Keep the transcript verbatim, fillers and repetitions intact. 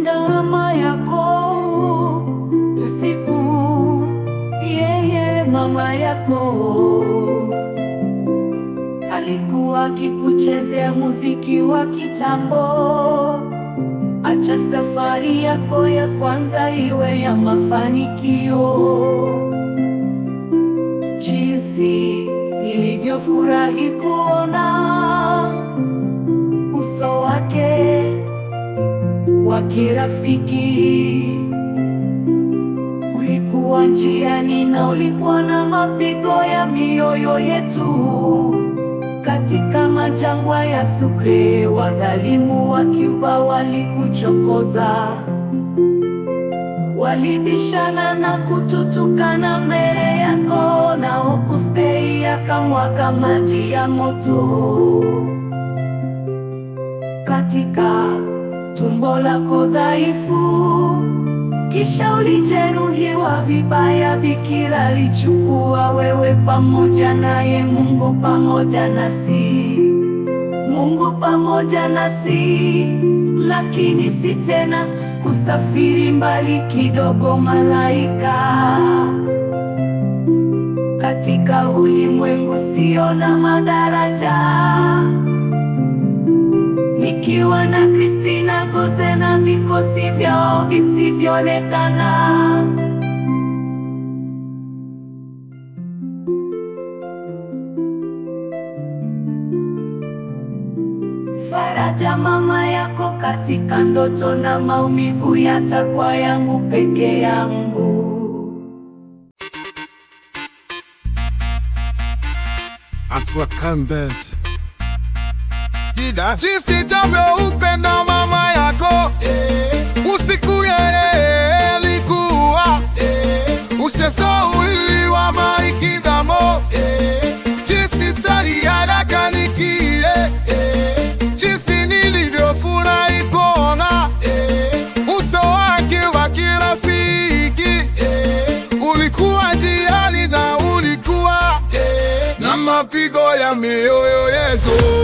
kumlinda mama yako usiku, yeye mama yako alikuwa akikuchezea muziki wa kitambo. Acha safari yako ya kwanza iwe ya mafanikio. Jinsi nilivyofurahi kuona uso wake wa kirafiki. Ulikuwa njiani na ulikuwa na mapigo ya mioyo yetu. Katika majangwa ya Sucre, wadhalimu wa Cuba walikuchokoza. Walibishana na kututukana mbele yako, na Opus Dei akamwaga maji ya moto katika tumbo lako dhaifu. Kisha ulijeruhiwa vibaya, Bikira alichukua wewe pamoja naye. Mungu pamoja nasi, Mungu pamoja nasi. Lakini si tena kusafiri mbali kidogo, malaika katika ulimwengu sio na madaraja. Nikiwa na Christina Goze na vikosi vyao visivyoonekana. Faraja mama yako katika ndoto na maumivu yatakuwa yangu peke yangu. Aswa Kambet Jinsi tavyo upenda mama yako usiku yeye likuwa usesauliwa maikidhamo. Jinsi sari haraka nikile, jinsi nilivyofurahi kuona uso wake wa kirafiki. Ulikuwa njiani na ulikuwa na mapigo ya mioyo yetu.